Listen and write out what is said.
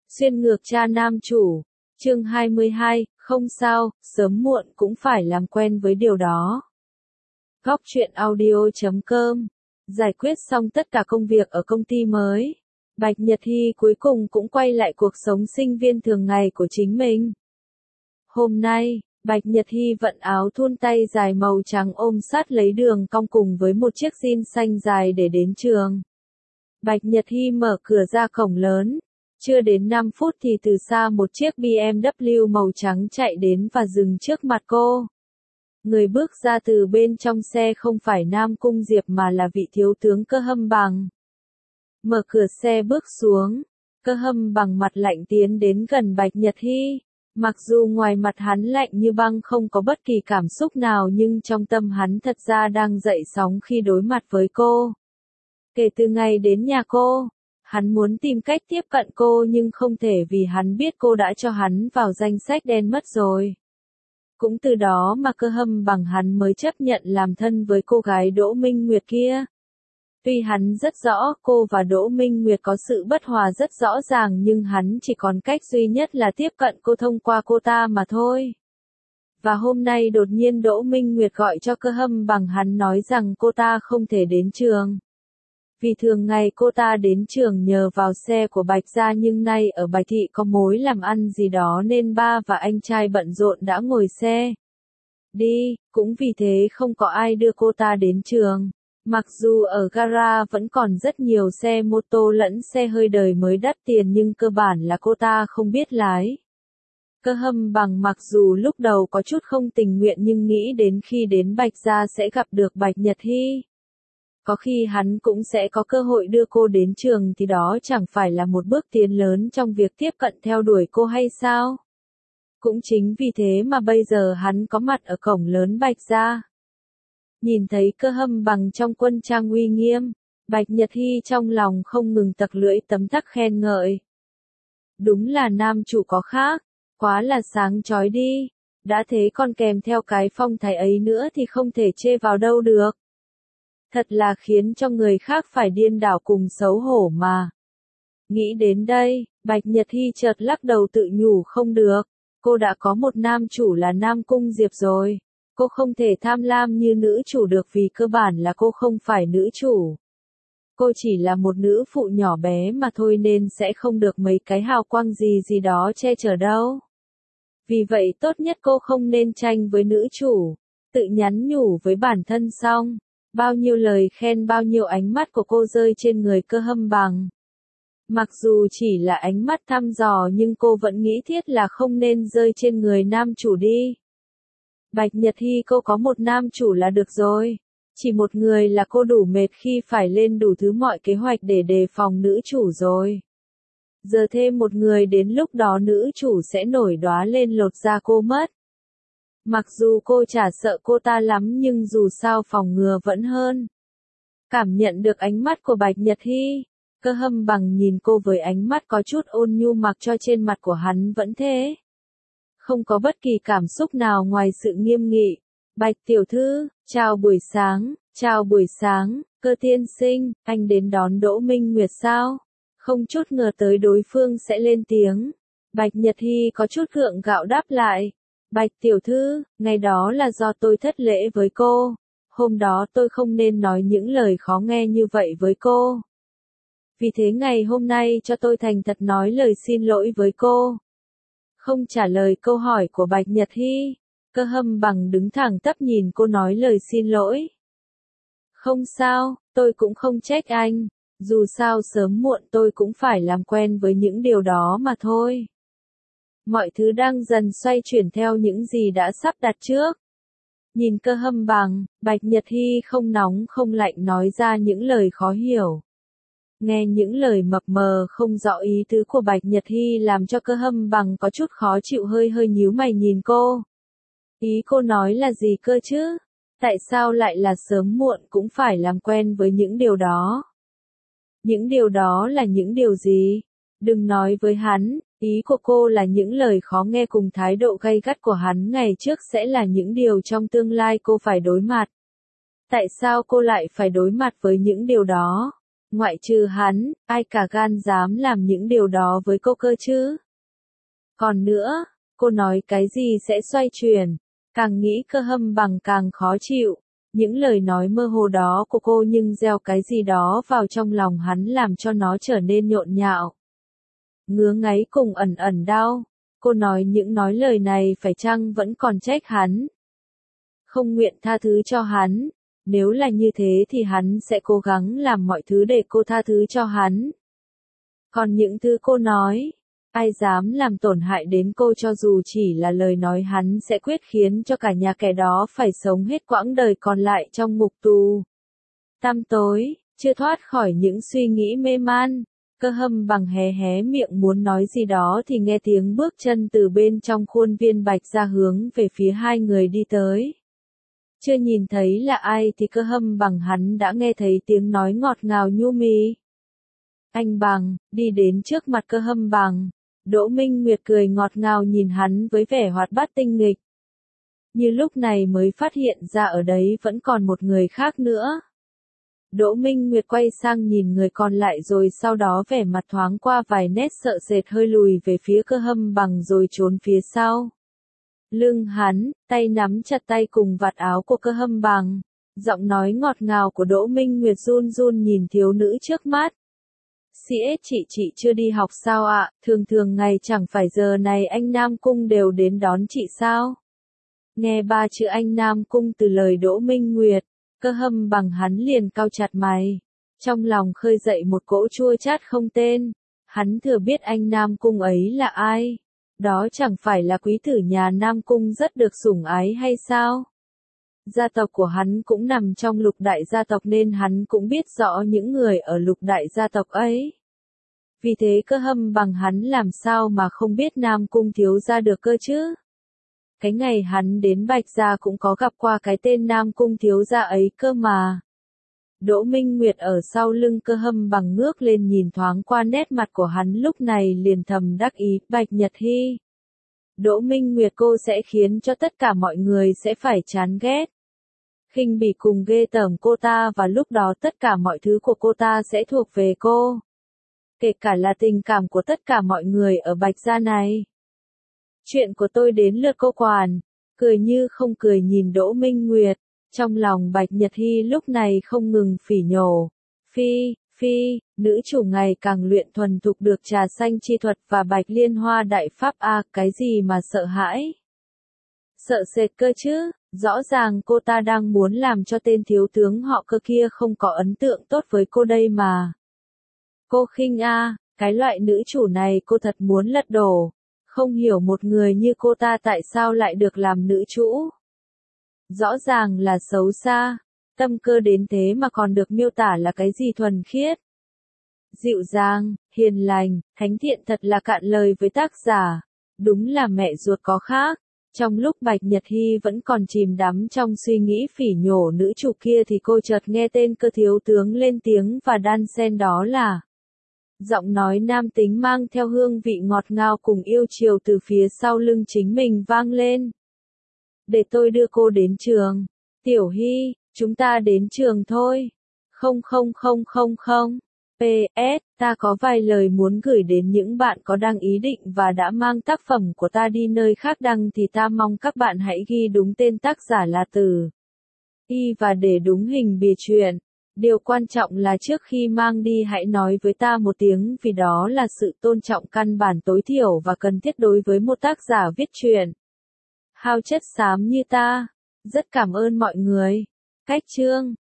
Xuyên ngược cha nam chủ. Chương 22, không sao, sớm muộn cũng phải làm quen với điều đó. Góc truyện audio.com. Giải quyết xong tất cả công việc ở công ty mới, Bạch Nhật Hy cuối cùng cũng quay lại cuộc sống sinh viên thường ngày của chính mình. Hôm nay, Bạch Nhật Hy vận áo thun tay dài màu trắng ôm sát lấy đường cong cùng với một chiếc jean xanh dài để đến trường. Bạch Nhật Hy mở cửa ra cổng lớn. Chưa đến 5 phút thì từ xa một chiếc BMW màu trắng chạy đến và dừng trước mặt cô. Người bước ra từ bên trong xe không phải Nam Cung Diệp mà là vị thiếu tướng Cơ Hâm Bằng. Mở cửa xe bước xuống, Cơ Hâm Bằng mặt lạnh tiến đến gần Bạch Nhật Hy. Mặc dù ngoài mặt hắn lạnh như băng không có bất kỳ cảm xúc nào nhưng trong tâm hắn thật ra đang dậy sóng khi đối mặt với cô. Kể từ ngày đến nhà cô, hắn muốn tìm cách tiếp cận cô nhưng không thể vì hắn biết cô đã cho hắn vào danh sách đen mất rồi. Cũng từ đó mà Cơ Hâm Bằng hắn mới chấp nhận làm thân với cô gái Đỗ Minh Nguyệt kia. Tuy hắn rất rõ cô và Đỗ Minh Nguyệt có sự bất hòa rất rõ ràng nhưng hắn chỉ còn cách duy nhất là tiếp cận cô thông qua cô ta mà thôi. Và hôm nay đột nhiên Đỗ Minh Nguyệt gọi cho Cơ Hâm Bằng hắn nói rằng cô ta không thể đến trường. Vì thường ngày cô ta đến trường nhờ vào xe của Bạch gia nhưng nay ở Bạch thị có mối làm ăn gì đó nên ba và anh trai bận rộn đã ngồi xe đi, cũng vì thế không có ai đưa cô ta đến trường. Mặc dù ở gara vẫn còn rất nhiều xe mô tô lẫn xe hơi đời mới đắt tiền nhưng cơ bản là cô ta không biết lái. Cơ Hâm Bằng mặc dù lúc đầu có chút không tình nguyện nhưng nghĩ đến khi đến Bạch gia sẽ gặp được Bạch Nhật Hy. Có khi hắn cũng sẽ có cơ hội đưa cô đến trường thì đó chẳng phải là một bước tiến lớn trong việc tiếp cận theo đuổi cô hay sao? Cũng chính vì thế mà bây giờ hắn có mặt ở cổng lớn Bạch gia. Nhìn thấy Cơ Hâm Bằng trong quân trang uy nghiêm, Bạch Nhật Hy trong lòng không ngừng tặc lưỡi tấm tắc khen ngợi. Đúng là nam chủ có khác, quá là sáng chói đi, đã thế còn kèm theo cái phong thái ấy nữa thì không thể chê vào đâu được. Thật là khiến cho người khác phải điên đảo cùng xấu hổ mà. Nghĩ đến đây, Bạch Nhật Hy chợt lắc đầu tự nhủ không được, cô đã có một nam chủ là Nam Cung Diệp rồi. Cô không thể tham lam như nữ chủ được vì cơ bản là cô không phải nữ chủ. Cô chỉ là một nữ phụ nhỏ bé mà thôi nên sẽ không được mấy cái hào quang gì đó che chở đâu. Vì vậy tốt nhất cô không nên tranh với nữ chủ. Tự nhắn nhủ với bản thân xong. Bao nhiêu lời khen bao nhiêu ánh mắt của cô rơi trên người Cơ Hâm Bằng. Mặc dù chỉ là ánh mắt thăm dò nhưng cô vẫn nghĩ thiết là không nên rơi trên người nam chủ đi. Bạch Nhật Hy cô có một nam chủ là được rồi. Chỉ một người là cô đủ mệt khi phải lên đủ thứ mọi kế hoạch để đề phòng nữ chủ rồi. Giờ thêm một người đến lúc đó nữ chủ sẽ nổi đóa lên lột da cô mất. Mặc dù cô chả sợ cô ta lắm nhưng dù sao phòng ngừa vẫn hơn. Cảm nhận được ánh mắt của Bạch Nhật Hy, Cơ Hâm Bằng nhìn cô với ánh mắt có chút ôn nhu mặc cho trên mặt của hắn vẫn thế. Không có bất kỳ cảm xúc nào ngoài sự nghiêm nghị. Bạch tiểu thư, chào buổi sáng, Cơ tiên sinh, anh đến đón Đỗ Minh Nguyệt sao? Không chút ngờ tới đối phương sẽ lên tiếng. Bạch Nhật Hy có chút gượng gạo đáp lại. Bạch tiểu thư, ngày đó là do tôi thất lễ với cô. Hôm đó tôi không nên nói những lời khó nghe như vậy với cô. Vì thế ngày hôm nay cho tôi thành thật nói lời xin lỗi với cô. Không trả lời câu hỏi của Bạch Nhật Hy, Cơ Hâm Bằng đứng thẳng tắp nhìn cô nói lời xin lỗi. Không sao, tôi cũng không trách anh. Dù sao sớm muộn tôi cũng phải làm quen với những điều đó mà thôi. Mọi thứ đang dần xoay chuyển theo những gì đã sắp đặt trước. Nhìn Cơ Hâm Bằng, Bạch Nhật Hy không nóng không lạnh nói ra những lời khó hiểu. Nghe những lời mập mờ không rõ ý tứ của Bạch Nhật Hy làm cho Cơ Hâm Bằng có chút khó chịu hơi nhíu mày nhìn cô. Ý cô nói là gì cơ chứ? Tại sao lại là sớm muộn cũng phải làm quen với những điều đó? Những điều đó là những điều gì? Đừng nói với hắn, ý của cô là những lời khó nghe cùng thái độ gay gắt của hắn ngày trước sẽ là những điều trong tương lai cô phải đối mặt. Tại sao cô lại phải đối mặt với những điều đó? Ngoại trừ hắn, ai cả gan dám làm những điều đó với cô cơ chứ? Còn nữa, cô nói cái gì sẽ xoay chuyển, càng nghĩ Cơ Hâm Bằng càng khó chịu. Những lời nói mơ hồ đó của cô nhưng gieo cái gì đó vào trong lòng hắn làm cho nó trở nên nhộn nhạo. Ngứa ngáy cùng ẩn ẩn đau, cô nói những nói lời này phải chăng vẫn còn trách hắn. Không nguyện tha thứ cho hắn, nếu là như thế thì hắn sẽ cố gắng làm mọi thứ để cô tha thứ cho hắn. Còn những thứ cô nói, ai dám làm tổn hại đến cô cho dù chỉ là lời nói hắn sẽ quyết khiến cho cả nhà kẻ đó phải sống hết quãng đời còn lại trong ngục tù. Tăm tối, chưa thoát khỏi những suy nghĩ mê man, Cơ Hâm Bằng hé hé miệng muốn nói gì đó thì nghe tiếng bước chân từ bên trong khuôn viên bạch ra hướng về phía hai người đi tới. Chưa nhìn thấy là ai thì Cơ Hâm Bằng hắn đã nghe thấy tiếng nói ngọt ngào nhu mì. Anh Bằng, đi đến trước mặt Cơ Hâm Bằng. Đỗ Minh Nguyệt cười ngọt ngào nhìn hắn với vẻ hoạt bát tinh nghịch. Như lúc này mới phát hiện ra ở đấy vẫn còn một người khác nữa. Đỗ Minh Nguyệt quay sang nhìn người còn lại rồi sau đó vẻ mặt thoáng qua vài nét sợ sệt hơi lùi về phía Cơ Hâm Bằng rồi trốn phía sau. Lưng hắn, tay nắm chặt tay cùng vạt áo của Cơ Hâm Bằng. Giọng nói ngọt ngào của Đỗ Minh Nguyệt run run nhìn thiếu nữ trước mắt. Chị chưa đi học sao ạ? Thường thường ngày chẳng phải giờ này anh Nam Cung đều đến đón chị sao? Nghe ba chữ anh Nam Cung từ lời Đỗ Minh Nguyệt, Cơ Hâm Bằng hắn liền cau chặt mày. Trong lòng khơi dậy một cỗ chua chát không tên. Hắn thừa biết anh Nam Cung ấy là ai? Đó chẳng phải là quý tử nhà Nam Cung rất được sủng ái hay sao? Gia tộc của hắn cũng nằm trong lục đại gia tộc nên hắn cũng biết rõ những người ở lục đại gia tộc ấy. Vì thế Cơ Hâm Bằng hắn làm sao mà không biết Nam Cung thiếu gia được cơ chứ? Cái ngày hắn đến Bạch Gia cũng có gặp qua cái tên Nam Cung thiếu gia ấy cơ mà. Đỗ Minh Nguyệt ở sau lưng Cơ Hâm Bằng ngước lên nhìn thoáng qua nét mặt của hắn lúc này liền thầm đắc ý, Bạch Nhật Hy. Đỗ Minh Nguyệt cô sẽ khiến cho tất cả mọi người sẽ phải chán ghét. Khinh bỉ cùng ghê tởm cô ta và lúc đó tất cả mọi thứ của cô ta sẽ thuộc về cô. Kể cả là tình cảm của tất cả mọi người ở Bạch Gia này. Chuyện của tôi đến lượt cô quản, cười như không cười nhìn Đỗ Minh Nguyệt, trong lòng Bạch Nhật Hy lúc này không ngừng phỉ nhổ. Phi, nữ chủ ngày càng luyện thuần thục được trà xanh chi thuật và Bạch Liên Hoa đại pháp cái gì mà sợ hãi? Sợ sệt cơ chứ, rõ ràng cô ta đang muốn làm cho tên thiếu tướng họ Cơ kia không có ấn tượng tốt với cô đây mà. Cô khinh cái loại nữ chủ này cô thật muốn lật đổ, không hiểu một người như cô ta tại sao lại được làm nữ chủ. Rõ ràng là xấu xa, tâm cơ đến thế mà còn được miêu tả là cái gì thuần khiết. Dịu dàng, hiền lành, thánh thiện thật là cạn lời với tác giả, đúng là mẹ ruột có khác. Trong lúc Bạch Nhật Hy vẫn còn chìm đắm trong suy nghĩ phỉ nhổ nữ chủ kia thì cô chợt nghe tên Cơ thiếu tướng lên tiếng và đan xen đó là giọng nói nam tính mang theo hương vị ngọt ngào cùng yêu chiều từ phía sau lưng chính mình vang lên. Để tôi đưa cô đến trường. Tiểu Hy, chúng ta đến trường thôi. Không. PS, ta có vài lời muốn gửi đến những bạn có đang ý định và đã mang tác phẩm của ta đi nơi khác đăng thì ta mong các bạn hãy ghi đúng tên tác giả là từ Y và để đúng hình bìa truyện. Điều quan trọng là trước khi mang đi hãy nói với ta một tiếng vì đó là sự tôn trọng căn bản tối thiểu và cần thiết đối với một tác giả viết truyện. Hao chất xám như ta. Rất cảm ơn mọi người. Cách chương